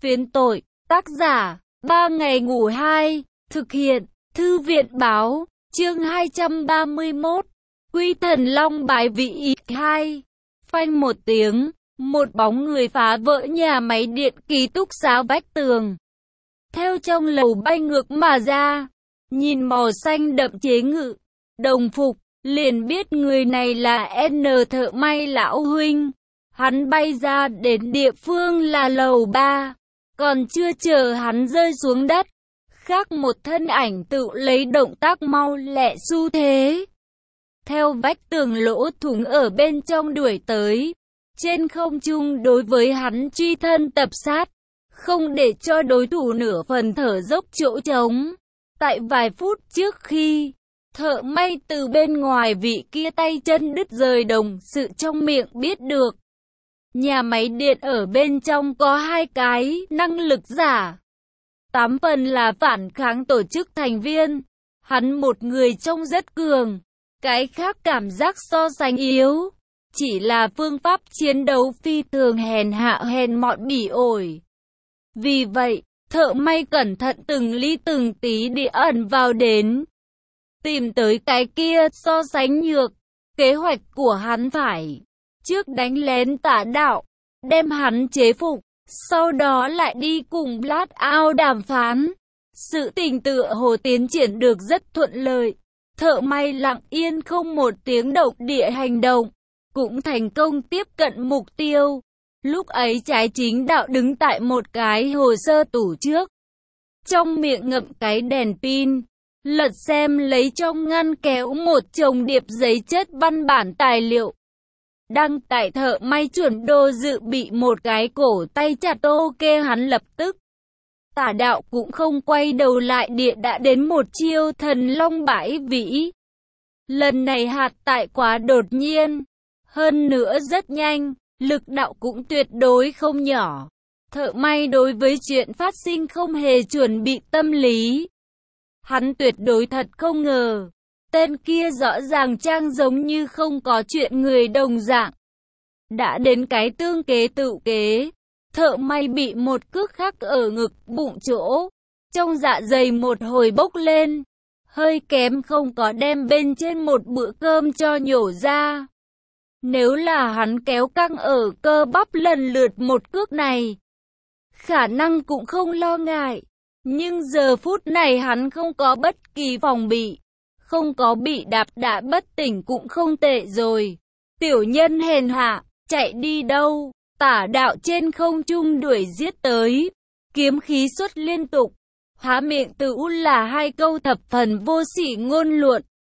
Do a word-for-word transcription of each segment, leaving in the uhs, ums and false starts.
Phiến tội, tác giả, ba ngày ngủ hai, thực hiện, thư viện báo, chương hai trăm ba mươi mốt, Quy Thần Long bài vị hai. Phanh một tiếng, một bóng người phá vỡ nhà máy điện ký túc xá vách tường. Theo trong lầu bay ngược mà ra, nhìn màu xanh đậm chế ngự, đồng phục, liền biết người này là N thợ may lão huynh. Hắn bay ra đến địa phương là lầu ba, còn chưa chờ hắn rơi xuống đất, khác một thân ảnh tự lấy động tác mau lẹ xu thế. Theo vách tường lỗ thủng ở bên trong đuổi tới, trên không trung đối với hắn truy thân tập sát, không để cho đối thủ nửa phần thở dốc chỗ trống. Tại vài phút trước khi thợ may từ bên ngoài vị kia tay chân đứt rời đồng sự trong miệng biết được, nhà máy điện ở bên trong có hai cái năng lực giả, tám phần là phản kháng tổ chức thành viên. Hắn một người trông rất cường, cái khác cảm giác so sánh yếu, chỉ là phương pháp chiến đấu phi thường hèn hạ hèn mọn bỉ ổi. Vì vậy, thợ may cẩn thận từng ly từng tí đi ẩn vào đến, tìm tới cái kia so sánh nhược. Kế hoạch của hắn phải trước đánh lén Tả Đạo, đem hắn chế phục, sau đó lại đi cùng Blackout đàm phán. Sự tình tựa hồ tiến triển được rất thuận lợi. Thợ may lặng yên không một tiếng động địa hành động, cũng thành công tiếp cận mục tiêu. Lúc ấy Trái Chính Đạo đứng tại một cái hồ sơ tủ trước, trong miệng ngậm cái đèn pin, lật xem lấy trong ngăn kéo một chồng điệp giấy chất văn bản tài liệu. Đăng tại thợ may chuẩn đô dự bị một cái cổ tay chặt ok hắn lập tức. Tả Đạo cũng không quay đầu lại địa đã đến một chiêu thần long bãi vĩ. Lần này hạt tại quá đột nhiên, hơn nữa rất nhanh, lực đạo cũng tuyệt đối không nhỏ. Thợ may đối với chuyện phát sinh không hề chuẩn bị tâm lý. Hắn tuyệt đối thật không ngờ, tên kia rõ ràng trang giống như không có chuyện người đồng dạng. Đã đến cái tương kế tự kế, thợ may bị một cước khắc ở ngực bụng chỗ, trong dạ dày một hồi bốc lên, hơi kém không có đem bên trên một bữa cơm cho nhổ ra. Nếu là hắn kéo căng ở cơ bắp lần lượt một cước này, khả năng cũng không lo ngại. Nhưng giờ phút này hắn không có bất kỳ phòng bị, không có bị đạp đã bất tỉnh cũng không tệ rồi. Tiểu nhân hèn hạ, chạy đi đâu? Tả Đạo trên không trung đuổi giết tới, kiếm khí xuất liên tục, há miệng tự là hai câu thập phần vô sỉ ngôn luận.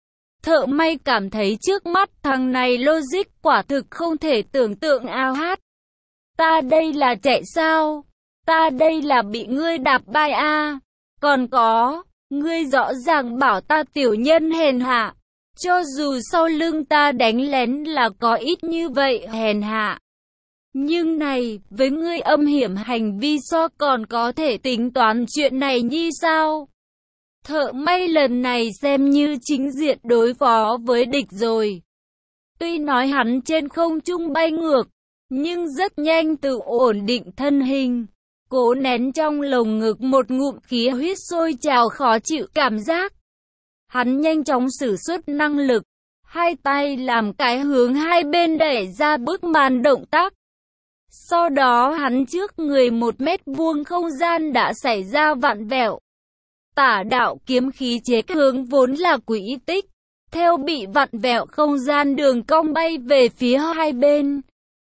Thợ may cảm thấy trước mắt thằng này logic quả thực không thể tưởng tượng ao hát. Ta đây là chạy sao? Ta đây là bị ngươi đạp bay a. Còn có, ngươi rõ ràng bảo ta tiểu nhân hèn hạ, cho dù sau lưng ta đánh lén là có ít như vậy hèn hạ. Nhưng này, với ngươi âm hiểm hành vi so còn có thể tính toán chuyện này như sao? Thợ may lần này xem như chính diện đối phó với địch rồi. Tuy nói hắn trên không trung bay ngược, nhưng rất nhanh tự ổn định thân hình, cố nén trong lồng ngực một ngụm khí huyết sôi trào khó chịu cảm giác. Hắn nhanh chóng sử xuất năng lực, hai tay làm cái hướng hai bên đẩy ra bức màn động tác. Sau đó hắn trước người một mét vuông không gian đã xảy ra vặn vẹo. Tả Đạo kiếm khí chế hướng vốn là quỹ tích, theo bị vặn vẹo không gian đường cong bay về phía hai bên.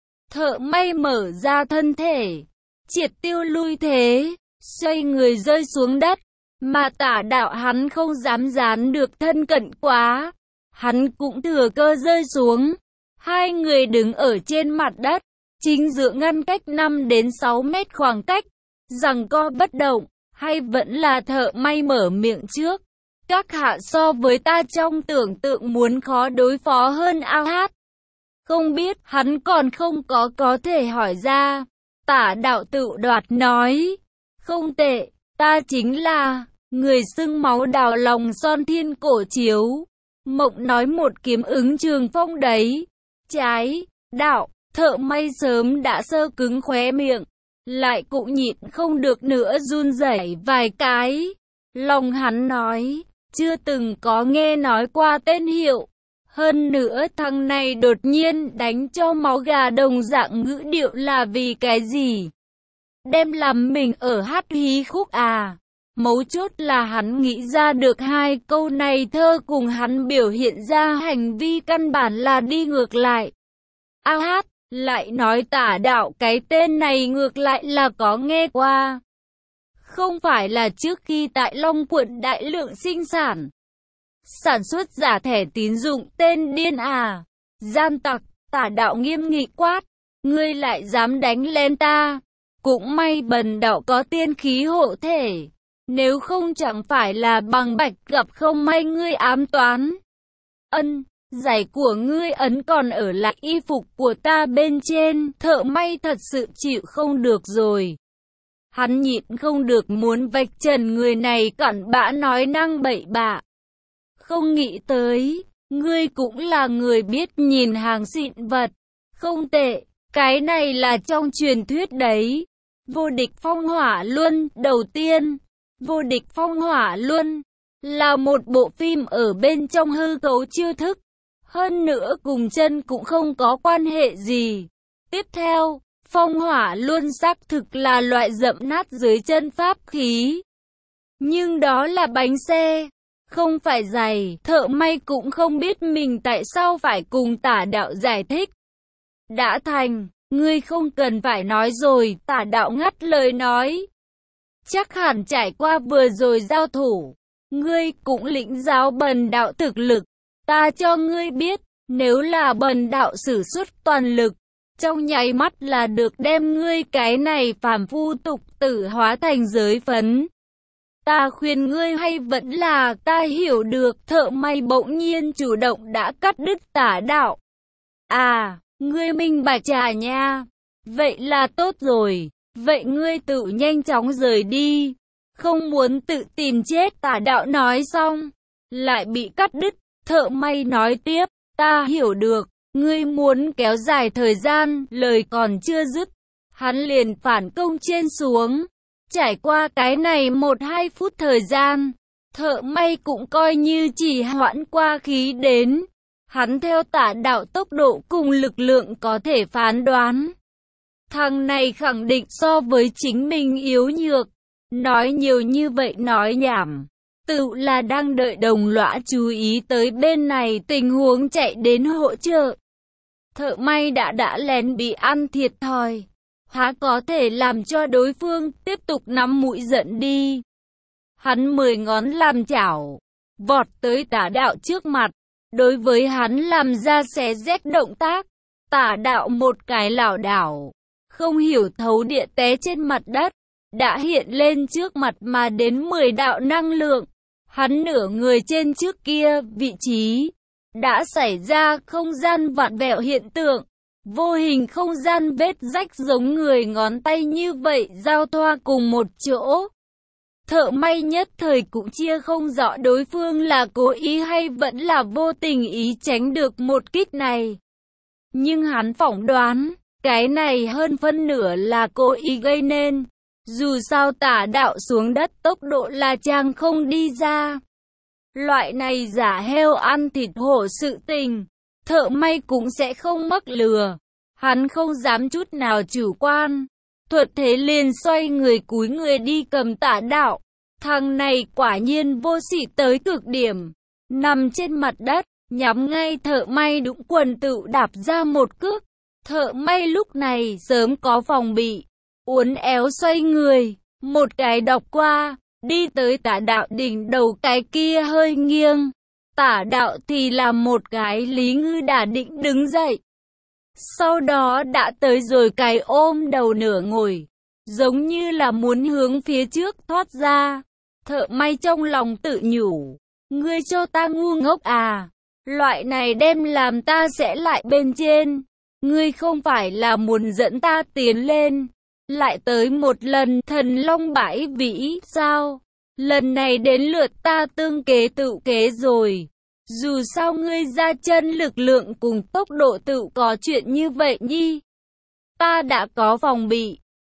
Thợ may mở ra thân thể, triệt tiêu lui thế, xoay người rơi xuống đất, mà Tả Đạo hắn không dám dán được thân cận quá, hắn cũng thừa cơ rơi xuống. Hai người đứng ở trên mặt đất, chính giữa ngăn cách năm đến sáu mét khoảng cách, giằng co bất động. Hay vẫn là thợ may mở miệng trước? Các hạ so với ta trong tưởng tượng muốn khó đối phó hơn ao hát. Không biết hắn còn không có có thể hỏi ra. Tả Đạo tự đoạt nói. Không tệ, ta chính là người xưng máu đào lòng son thiên cổ chiếu. Mộng nói một kiếm ứng trường phong đấy. Trái, Đạo, thợ may sớm đã sơ cứng khóe miệng. lại cũng nhịn không được nữa run rẩy vài cái. Lòng hắn nói, chưa từng có nghe nói qua tên Hiệu. Hơn nữa thằng này đột nhiên đánh cho máu gà đồng dạng ngữ điệu là vì cái gì? Đem làm mình ở hát hí khúc à? Mấu chốt là hắn nghĩ ra được hai câu này thơ cùng hắn biểu hiện ra hành vi căn bản là đi ngược lại. A hát, lại nói tả đạo cái tên này ngược lại là có nghe qua. Không phải là trước khi tại Long Quận đại lượng sinh sản, sản xuất giả thẻ tín dụng tên điên à? Gian tặc, tả đạo nghiêm nghị quát, ngươi lại dám đánh lên ta. Cũng may bần đạo có tiên khí hộ thể. Nếu không chẳng phải là bằng bạch gặp không may ngươi ám toán. Ân, giày của ngươi ấn còn ở lại y phục của ta bên trên, thợ may thật sự chịu không được rồi. Hắn nhịn không được muốn vạch trần người này cặn bã nói năng bậy bạ. Không nghĩ tới, ngươi cũng là người biết nhìn hàng xịn vật. Không tệ, cái này là trong truyền thuyết đấy. Vô địch phong hỏa luân, đầu tiên. Vô địch phong hỏa luân là một bộ phim ở bên trong hư cấu chiêu thức. Hơn nữa cùng chân cũng không có quan hệ gì. Tiếp theo, phong hỏa luân xác thực là loại dẫm nát dưới chân pháp khí. Nhưng đó là bánh xe, không phải giày. Thợ may cũng không biết mình tại sao phải cùng tả đạo giải thích. Đã thành, ngươi không cần phải nói rồi, tả đạo ngắt lời nói. Chắc hẳn trải qua vừa rồi giao thủ, ngươi cũng lĩnh giáo bần đạo thực lực. Ta cho ngươi biết, nếu là bần đạo sử xuất toàn lực, trong nháy mắt là được đem ngươi cái này phàm phu tục tử hóa thành giới phấn. Ta khuyên ngươi hay vẫn là ta hiểu được. Thợ may bỗng nhiên chủ động đã cắt đứt tả đạo. À, ngươi minh bạch trà nha. Vậy là tốt rồi. Vậy ngươi tự nhanh chóng rời đi. Không muốn tự tìm chết. Tả đạo nói xong, lại bị cắt đứt. Thợ may nói tiếp, ta hiểu được. Ngươi muốn kéo dài thời gian. Lời còn chưa dứt, hắn liền phản công trên xuống. Trải qua cái này một hai phút thời gian, thợ may cũng coi như chỉ hoãn qua khí đến. Hắn theo tả đạo tốc độ cùng lực lượng có thể phán đoán. Thằng này khẳng định so với chính mình yếu nhược. Nói nhiều như vậy nói nhảm. Tự là đang đợi đồng lõa chú ý tới bên này tình huống chạy đến hỗ trợ. Thợ may đã đã lén bị ăn thiệt thòi. Há có thể làm cho đối phương tiếp tục nắm mũi giận đi. Hắn mười ngón làm chảo, vọt tới tả đạo trước mặt. Đối với hắn làm ra xé rách động tác. Tả đạo một cái lảo đảo, không hiểu thấu địa té trên mặt đất. Đã hiện lên trước mặt mà đến mười đạo năng lượng. Hắn nửa người trên trước kia vị trí đã xảy ra không gian vặn vẹo hiện tượng. Vô hình không gian vết rách giống người ngón tay như vậy giao thoa cùng một chỗ. Thợ may nhất thời cũng chia không rõ đối phương là cố ý hay vẫn là vô tình ý tránh được một kích này. Nhưng hắn phỏng đoán, cái này hơn phân nửa là cố ý gây nên. Dù sao tả đạo xuống đất tốc độ là chàng không đi ra. Loại này giả heo ăn thịt hổ sự tình, thợ may cũng sẽ không mắc lừa. Hắn không dám chút nào chủ quan. Thuật thế liền xoay người cúi người đi cầm tả đạo. Thằng này quả nhiên vô sỉ tới cực điểm. Nằm trên mặt đất, nhắm ngay thợ may đũng quần tự đạp ra một cước. Thợ may lúc này sớm có phòng bị. Uốn éo xoay người, một cái đọc qua, đi tới tả đạo đỉnh đầu cái kia hơi nghiêng. Tả đạo thì là một cái lý ngư đả định đứng dậy. Sau đó đã tới rồi cái ôm đầu nửa ngồi, giống như là muốn hướng phía trước thoát ra. Thợ may trong lòng tự nhủ, ngươi cho ta ngu ngốc à, loại này đem làm ta sẽ lại bên trên. Ngươi không phải là muốn dẫn ta tiến lên, lại tới một lần thần long bãi vĩ sao? Lần này đến lượt ta tương kế tự kế rồi. Dù sao ngươi ra chân lực lượng cùng tốc độ tự có chuyện như vậy nhi. Ta đã có phòng bị.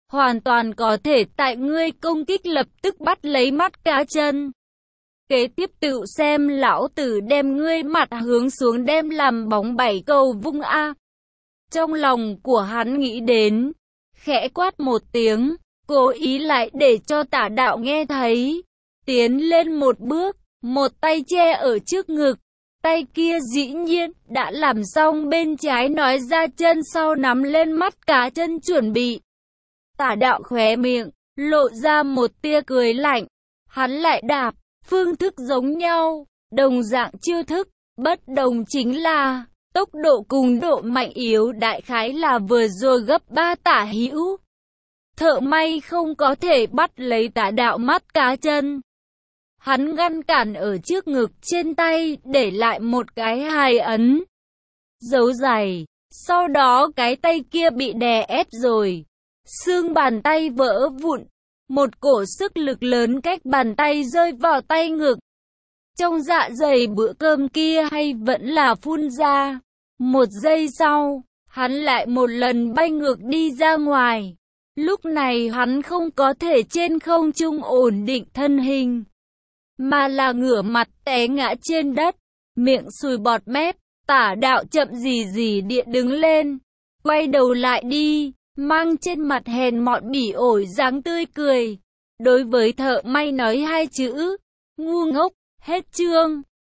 hoàn toàn có thể tại ngươi công kích lập tức bắt lấy mắt cá chân. Kế tiếp tự xem lão tử đem ngươi mặt hướng xuống đem làm bóng bảy cầu vung a. Trong lòng của hắn nghĩ đến, khẽ quát một tiếng, cố ý lại để cho Tả Đạo nghe thấy. Tiến lên một bước, một tay che ở trước ngực, tay kia dĩ nhiên đã làm xong bên trái nói ra chân sau nắm lên mắt cá chân chuẩn bị. Tả Đạo khóe miệng, lộ ra một tia cười lạnh, hắn lại đạp, phương thức giống nhau, đồng dạng chiêu thức, bất đồng chính là tốc độ cùng độ mạnh yếu đại khái là vừa rồi gấp ba tả hữu. Thợ may không có thể bắt lấy Tả Đạo mắt cá chân. Hắn ngăn cản ở trước ngực trên tay, để lại một cái hài ấn dấu giày. Sau đó cái tay kia bị đè ép rồi. Xương bàn tay vỡ vụn. Một cổ sức lực lớn cách bàn tay rơi vào tay ngực. Trong dạ dày bữa cơm kia hay vẫn là phun ra. Một giây sau, hắn lại một lần bay ngược đi ra ngoài. Lúc này hắn không có thể trên không trung ổn định thân hình, mà là ngửa mặt té ngã trên đất, miệng sùi bọt mép. Tả Đạo chậm gì gì địa đứng lên, quay đầu lại đi, mang trên mặt hèn mọn bỉ ổi dáng tươi cười. Đối với thợ may nói hai chữ, ngu ngốc, hết chương.